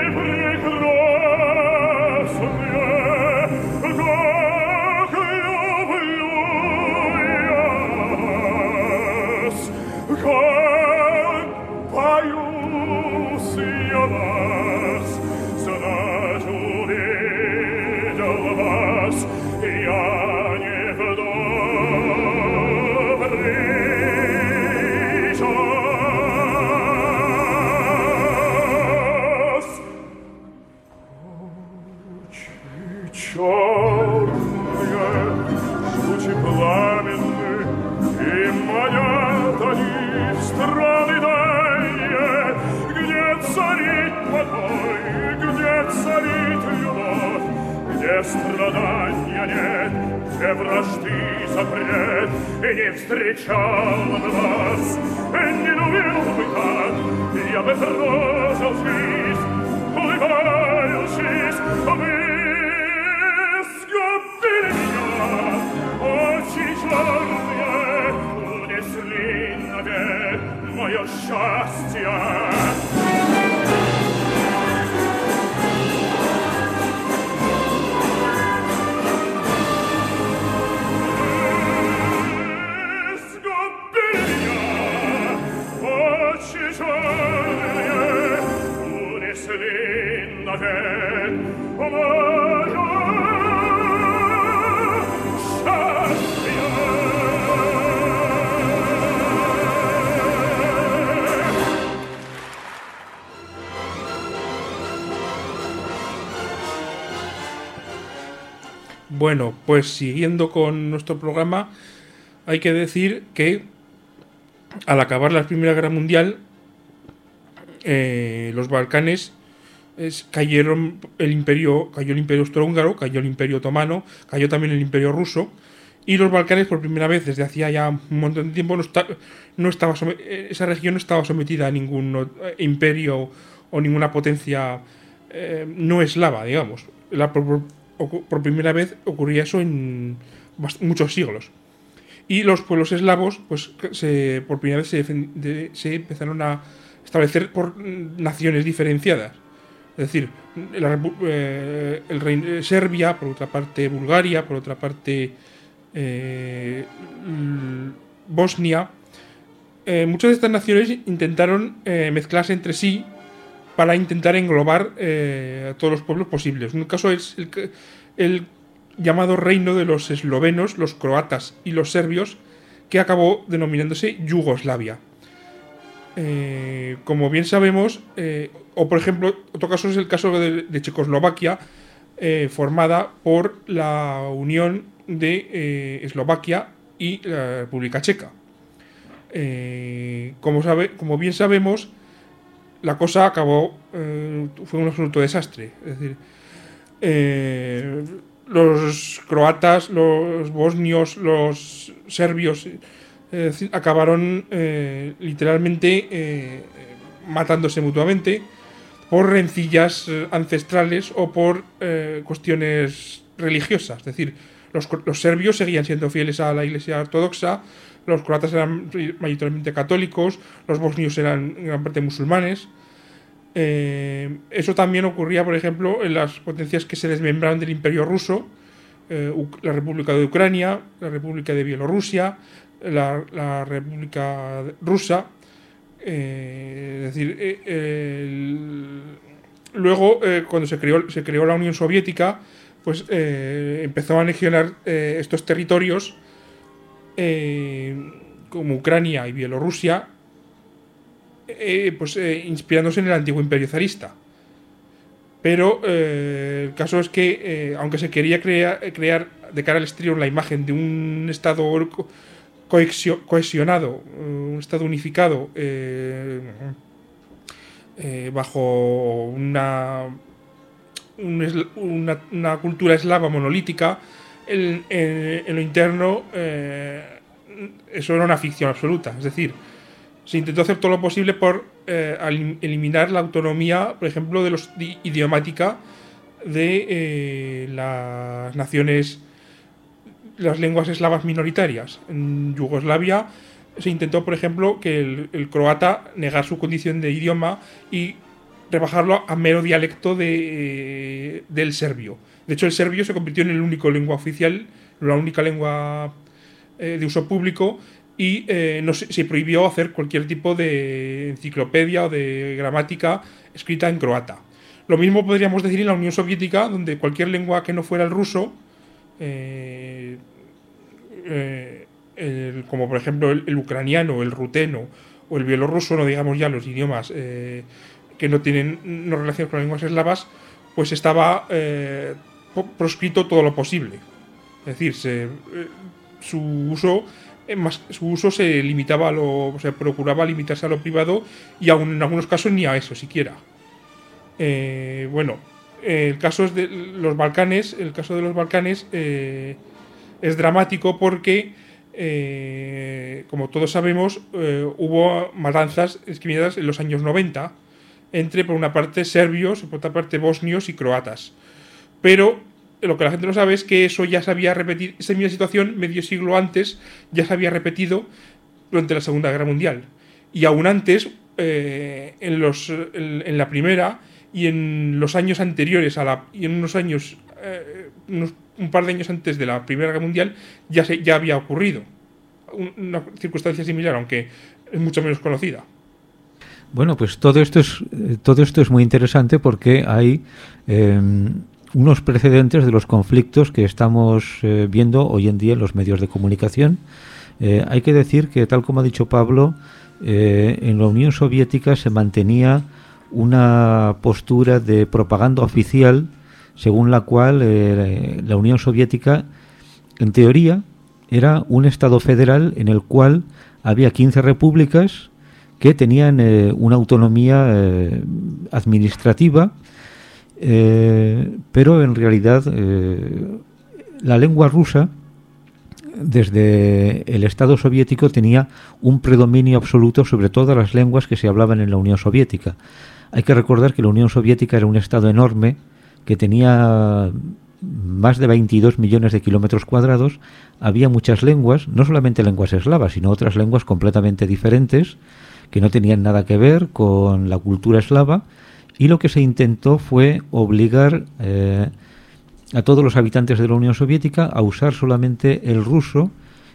Ach, Омаята ни страны дальние, где царит покой, где царит любовь, где страдания нет, где вражды запрет, и не встречал бы вас, не любил бы так, я бы прожил жизнь, улыбающись, вы сгубили меня, очи черные, унесли навек мое счастье. Bueno, pues siguiendo con nuestro programa, hay que decir que al acabar la Primera Guerra Mundial, eh, los Balcanes es, cayeron el imperio, cayó el imperio austrohúngaro, cayó el imperio otomano, cayó también el imperio ruso, y los Balcanes por primera vez desde hacía ya un montón de tiempo no, está, no estaba esa región no estaba sometida a ningún imperio o ninguna potencia eh, no eslava, digamos. La, por, por primera vez ocurría eso en muchos siglos. Y los pueblos eslavos, pues se, por primera vez se, de, se empezaron a establecer por naciones diferenciadas. Es decir, la, eh, el rey, Serbia, por otra parte Bulgaria, por otra parte eh, Bosnia. Eh, muchas de estas naciones intentaron eh, mezclarse entre sí para intentar englobar eh, a todos los pueblos posibles. Un caso es el, el llamado reino de los eslovenos, los croatas y los serbios, que acabó denominándose Yugoslavia. Eh, como bien sabemos, eh, o por ejemplo, otro caso es el caso de, de Checoslovaquia, eh, formada por la unión de eh, Eslovaquia y la República Checa. Eh, como, sabe, como bien sabemos, la cosa acabó, eh, fue un absoluto desastre. Es decir, eh, los croatas, los bosnios, los serbios eh, acabaron eh, literalmente eh, matándose mutuamente por rencillas ancestrales o por eh, cuestiones religiosas. Es decir, los, los serbios seguían siendo fieles a la Iglesia ortodoxa, los croatas eran mayoritariamente católicos, los bosnios eran en gran parte musulmanes. Eh, eso también ocurría, por ejemplo, en las potencias que se desmembraron del Imperio Ruso, eh, la República de Ucrania, la República de Bielorrusia, la, la República Rusa. Eh, es decir, eh, el, luego, eh, cuando se creó, se creó la Unión Soviética, pues eh, empezó a anexionar eh, estos territorios, eh, como Ucrania y Bielorrusia, Eh, pues eh, inspirándose en el antiguo imperio zarista. Pero eh, el caso es que, eh, aunque se quería crea, crear de cara al exterior la imagen de un Estado co cohesionado, un Estado unificado, eh, eh, bajo una, un, una, una cultura eslava monolítica, en, en, en lo interno eh, eso era una ficción absoluta. Es decir, se intentó hacer todo lo posible por eh, eliminar la autonomía, por ejemplo, de los idiomática de eh, las naciones, las lenguas eslavas minoritarias. En Yugoslavia se intentó, por ejemplo, que el, el croata negar su condición de idioma y rebajarlo a mero dialecto de, eh, del serbio. De hecho, el serbio se convirtió en el único lengua oficial, la única lengua eh, de uso público. Y eh, no se, se prohibió hacer cualquier tipo de enciclopedia o de gramática escrita en croata. Lo mismo podríamos decir en la Unión Soviética, donde cualquier lengua que no fuera el ruso, eh, eh, el, como por ejemplo el, el ucraniano, el ruteno o el bielorruso, no digamos ya los idiomas eh, que no tienen no relación con las lenguas eslavas, pues estaba eh, proscrito todo lo posible. Es decir, se, eh, su uso eh, más, su uso se limitaba a lo, o sea, procuraba limitarse a lo privado y aún en algunos casos ni a eso siquiera. Eh, bueno, eh, el caso es de los Balcanes, el caso de los Balcanes eh, es dramático porque, eh, como todos sabemos, eh, hubo matanzas discriminadas en los años noventa entre, por una parte, serbios y por otra parte, bosnios y croatas. Pero lo que la gente no sabe es que eso ya se había repetido, esa misma situación medio siglo antes ya se había repetido durante la Segunda Guerra Mundial. Y aún antes, eh, en, los, en, en la Primera y en los años anteriores a la, y en unos años, eh, unos, un par de años antes de la Primera Guerra Mundial, ya, se, ya había ocurrido una circunstancia similar, aunque es mucho menos conocida. Bueno, pues todo esto es todo esto es muy interesante porque hay eh, unos precedentes de los conflictos que estamos eh, viendo hoy en día en los medios de comunicación. Eh, hay que decir que, tal como ha dicho Pablo, eh, en la Unión Soviética se mantenía una postura de propaganda oficial según la cual eh, la Unión Soviética, en teoría, era un Estado federal en el cual había quince repúblicas que tenían eh, una autonomía eh, administrativa, eh, pero en realidad eh, la lengua rusa, desde el Estado soviético, tenía un predominio absoluto sobre todas las lenguas que se hablaban en la Unión Soviética. Hay que recordar que la Unión Soviética era un Estado enorme que tenía más de veintidós millones de kilómetros cuadrados, había muchas lenguas, no solamente lenguas eslavas, sino otras lenguas completamente diferentes, que no tenían nada que ver con la cultura eslava, y lo que se intentó fue obligar eh, a todos los habitantes de la Unión Soviética a usar solamente el ruso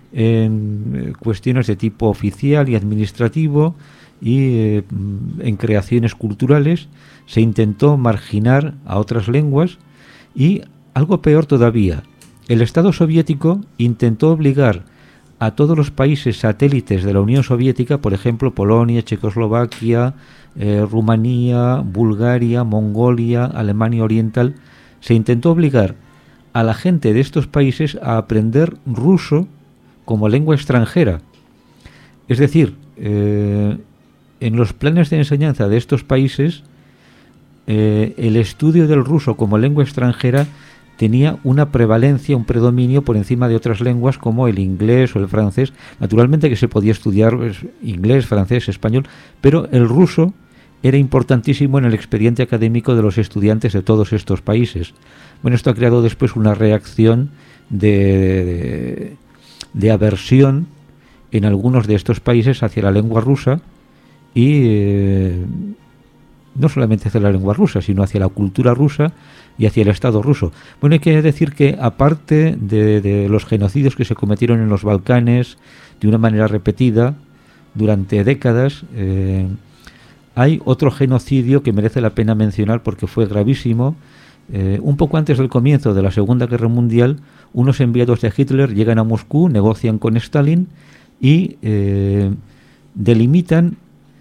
en cuestiones de tipo oficial y administrativo y eh, en creaciones culturales. Se intentó marginar a otras lenguas y, algo peor todavía, el Estado soviético intentó obligar a todos los países satélites de la Unión Soviética, por ejemplo, Polonia, Checoslovaquia, eh, Rumanía, Bulgaria, Mongolia, Alemania Oriental, se intentó obligar a la gente de estos países a aprender ruso como lengua extranjera. Es decir, eh, en los planes de enseñanza de estos países, eh, el estudio del ruso como lengua extranjera tenía una prevalencia, un predominio por encima de otras lenguas como el inglés o el francés. Naturalmente que se podía estudiar pues, inglés, francés, español, pero el ruso era importantísimo en el expediente académico de los estudiantes de todos estos países. Bueno, esto ha creado después una reacción de, de, de aversión en algunos de estos países hacia la lengua rusa y eh, no solamente hacia la lengua rusa, sino hacia la cultura rusa y hacia el Estado ruso. Bueno, hay que decir que aparte de, de los genocidios que se cometieron en los Balcanes de una manera repetida durante décadas, eh, hay otro genocidio que merece la pena mencionar porque fue gravísimo. Eh, un poco antes del comienzo de la Segunda Guerra Mundial, unos enviados de Hitler llegan a Moscú, negocian con Stalin y eh, delimitan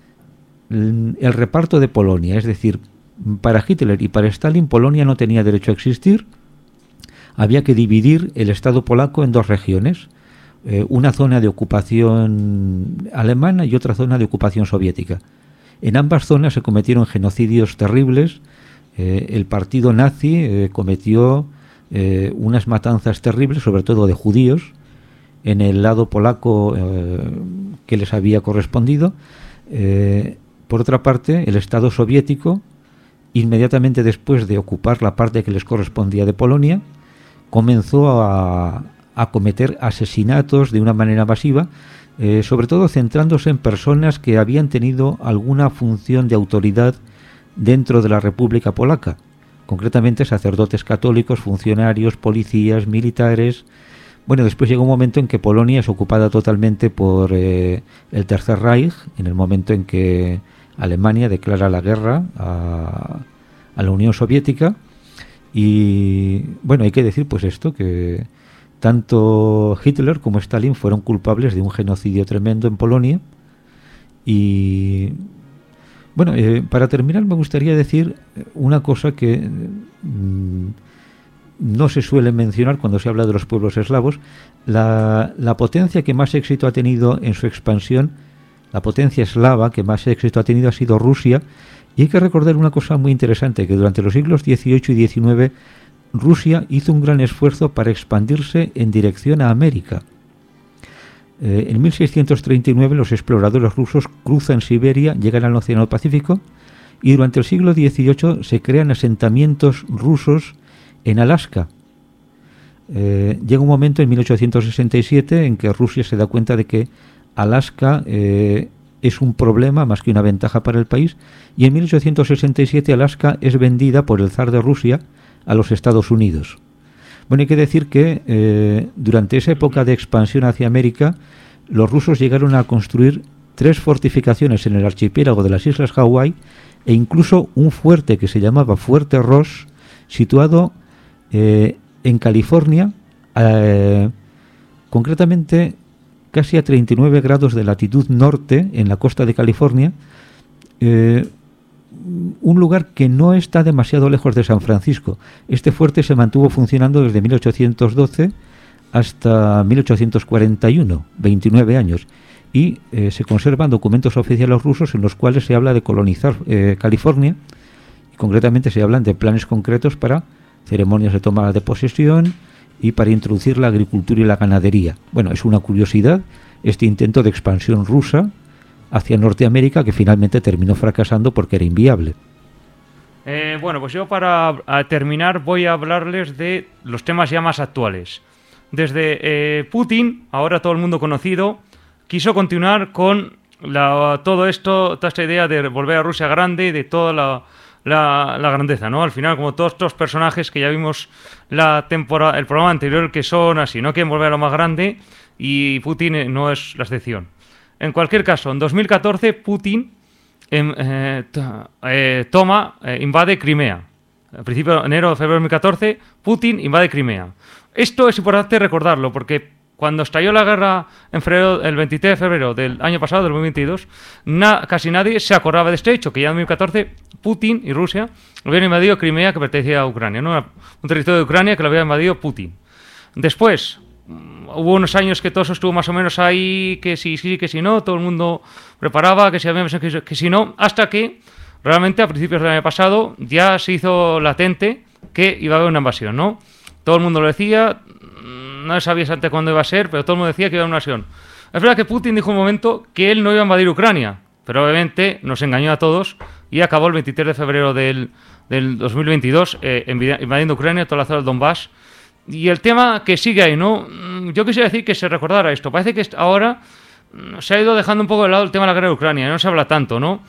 el, el reparto de Polonia. Es decir, para Hitler y para Stalin, Polonia no tenía derecho a existir. Había que dividir el Estado polaco en dos regiones, eh, una zona de ocupación alemana y otra zona de ocupación soviética. En ambas zonas se cometieron genocidios terribles. Eh, el partido nazi eh, cometió eh, unas matanzas terribles, sobre todo de judíos, en el lado polaco eh, que les había correspondido. Eh, por otra parte, el Estado soviético, inmediatamente después de ocupar la parte que les correspondía de Polonia, comenzó a, a cometer asesinatos de una manera masiva, eh, sobre todo centrándose en personas que habían tenido alguna función de autoridad dentro de la República Polaca, concretamente sacerdotes católicos, funcionarios, policías, militares. Bueno, después llega un momento en que Polonia es ocupada totalmente por eh, el Tercer Reich, en el momento en que Alemania declara la guerra a, a la Unión Soviética. Y bueno, hay que decir pues esto, que tanto Hitler como Stalin fueron culpables de un genocidio tremendo en Polonia. Y bueno, eh, para terminar me gustaría decir una cosa que mmm, no se suele mencionar cuando se habla de los pueblos eslavos. La, la potencia que más éxito ha tenido en su expansión, la potencia eslava que más éxito ha tenido ha sido Rusia. Y hay que recordar una cosa muy interesante, que durante los siglos dieciocho y diecinueve Rusia hizo un gran esfuerzo para expandirse en dirección a América. Eh, en mil seiscientos treinta y nueve los exploradores rusos cruzan Siberia, llegan al Océano Pacífico, y durante el siglo dieciocho se crean asentamientos rusos en Alaska. Eh, llega un momento en mil ochocientos sesenta y siete en que Rusia se da cuenta de que Alaska eh, es un problema más que una ventaja para el país, y en mil ochocientos sesenta y siete Alaska es vendida por el zar de Rusia a los Estados Unidos. Bueno, hay que decir que eh, durante esa época de expansión hacia América, los rusos llegaron a construir tres fortificaciones en el archipiélago de las Islas Hawái e incluso un fuerte que se llamaba Fuerte Ross, situado eh, en California, eh, concretamente casi a treinta y nueve grados de latitud norte, en la costa de California, eh, un lugar que no está demasiado lejos de San Francisco. Este fuerte se mantuvo funcionando desde mil ochocientos doce hasta mil ochocientos cuarenta y uno, veintinueve años, y eh, se conservan documentos oficiales rusos en los cuales se habla de colonizar eh, California, y concretamente se hablan de planes concretos para ceremonias de toma de posesión y para introducir la agricultura y la ganadería. Bueno, es una curiosidad este intento de expansión rusa hacia Norteamérica, que finalmente terminó fracasando porque era inviable. Eh, bueno, pues yo para a terminar voy a hablarles de los temas ya más actuales. Desde eh, Putin, ahora todo el mundo conocido, quiso continuar con la, todo esto, toda esta idea de volver a Rusia grande, de toda la, la, la grandeza, ¿no? Al final, como todos estos personajes que ya vimos la temporada, el programa anterior, que son así, no quieren volver a lo más grande, y Putin eh, no es la excepción. En cualquier caso, en dos mil catorce Putin eh, eh, eh, toma, eh, invade Crimea. A principios de enero, febrero de dos mil catorce, Putin invade Crimea. Esto es importante recordarlo porque cuando estalló la guerra en febrero, el veintitrés de febrero del año pasado, del dos mil veintidós, na, casi nadie se acordaba de este hecho, que ya en dos mil catorce Putin y Rusia habían invadido Crimea, que pertenecía a Ucrania, ¿no? Un territorio de Ucrania que lo había invadido Putin. Después hubo unos años que todo eso estuvo más o menos ahí, que sí, sí, que sí, no, todo el mundo preparaba, que si había que, que si no, hasta que realmente a principios del año pasado ya se hizo latente que iba a haber una invasión, ¿no? Todo el mundo lo decía, no sabía exactamente cuándo iba a ser, pero todo el mundo decía que iba a haber una invasión. Es verdad que Putin dijo un momento que él no iba a invadir Ucrania, pero obviamente nos engañó a todos y acabó el veintitrés de febrero del, del dos mil veintidós eh, invadiendo Ucrania, toda la zona del Donbass. Y el tema que sigue ahí, ¿no? Yo quisiera decir que se recordara esto. Parece que ahora se ha ido dejando un poco de lado el tema de la guerra de Ucrania. No se habla tanto, ¿no?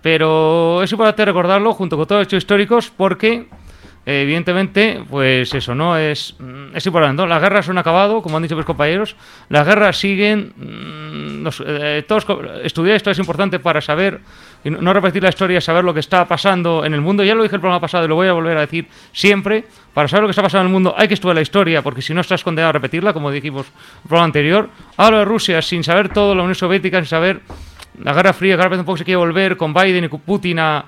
Pero es importante recordarlo junto con todos los hechos históricos porque, eh, evidentemente, pues eso, ¿no? Es, es importante, ¿no? Las guerras no han acabado, como han dicho mis compañeros. Las guerras siguen. Nos, eh, todos, estudiar esto es importante para saber, y no repetir la historia, saber lo que está pasando en el mundo. Ya lo dije el programa pasado y lo voy a volver a decir siempre. Para saber lo que está pasando en el mundo hay que estudiar la historia, porque si no estás condenado a repetirla, como dijimos en el programa anterior. Hablo de Rusia sin saber todo, la Unión Soviética, sin saber la Guerra Fría, que ahora un poco se quiere volver con Biden y con Putin a,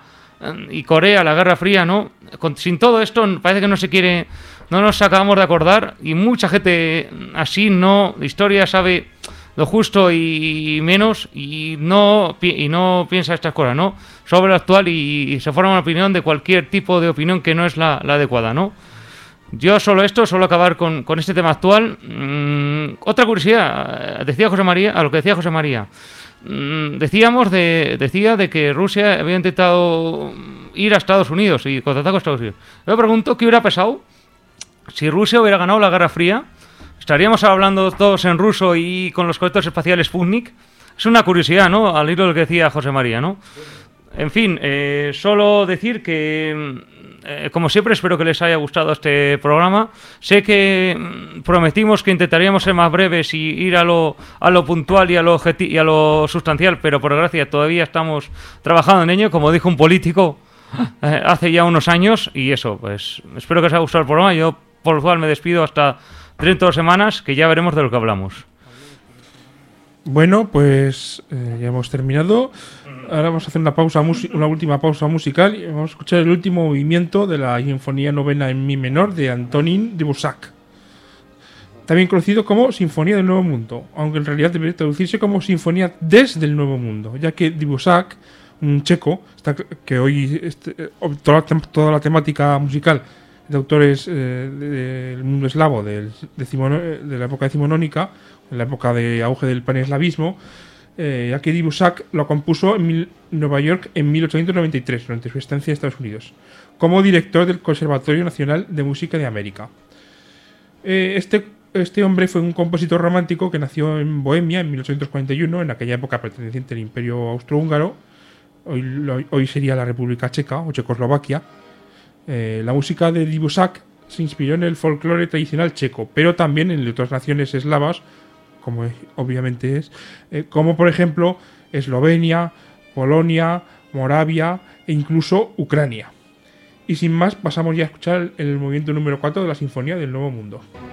y Corea, la Guerra Fría, ¿no? Con, sin todo esto parece que no se quiere, no nos acabamos de acordar, y mucha gente así no, la historia sabe lo justo y menos, y no, y no piensa estas cosas, ¿no? Sobre lo actual y, y se forma una opinión de cualquier tipo de opinión que no es la, la adecuada, ¿no? Yo solo esto, solo acabar con, con este tema actual. Mm, otra curiosidad, decía José María, a lo que decía José María, mm, decíamos de, decía de que Rusia había intentado ir a Estados Unidos y contratar con Estados Unidos. Yo me pregunto qué hubiera pasado si Rusia hubiera ganado la Guerra Fría. ¿Estaríamos hablando todos en ruso y con los cohetes espaciales Sputnik? Es una curiosidad, ¿no? Al hilo de lo que decía José María, ¿no? En fin, eh, solo decir que, eh, como siempre, espero que les haya gustado este programa. Sé que mm, prometimos que intentaríamos ser más breves y ir a lo, a lo puntual y a lo, y a lo sustancial, pero por desgracia todavía estamos trabajando en ello, como dijo un político eh, hace ya unos años. Y eso, pues espero que os haya gustado el programa. Yo, por lo cual, me despido hasta dentro de dos semanas, que ya veremos de lo que hablamos. Bueno, pues eh, ya hemos terminado. Ahora vamos a hacer una pausa, una última pausa musical y vamos a escuchar el último movimiento de la Sinfonía Novena en Mi menor de Antonín Dvořák, también conocido como Sinfonía del Nuevo Mundo, aunque en realidad debería traducirse como Sinfonía desde el Nuevo Mundo, ya que Dvořák, un checo, está, que hoy este, toda, la, toda la temática musical de autores eh, del mundo eslavo del, de, Cimono, de la época decimonónica, en la época de auge del paneslavismo, eh, ya que Dvořák lo compuso en mil, Nueva York en mil ochocientos noventa y tres, durante su estancia en Estados Unidos, como director del Conservatorio Nacional de Música de América. Eh, este, este hombre fue un compositor romántico que nació en Bohemia en mil ochocientos cuarenta y uno, en aquella época perteneciente al Imperio Austrohúngaro, hoy, hoy sería la República Checa o Checoslovaquia. Eh, la música de Dvořák se inspiró en el folclore tradicional checo, pero también en otras naciones eslavas, como es, obviamente es, eh, como por ejemplo Eslovenia, Polonia, Moravia e incluso Ucrania. Y sin más, pasamos ya a escuchar el, el movimiento número cuatro de la Sinfonía del Nuevo Mundo.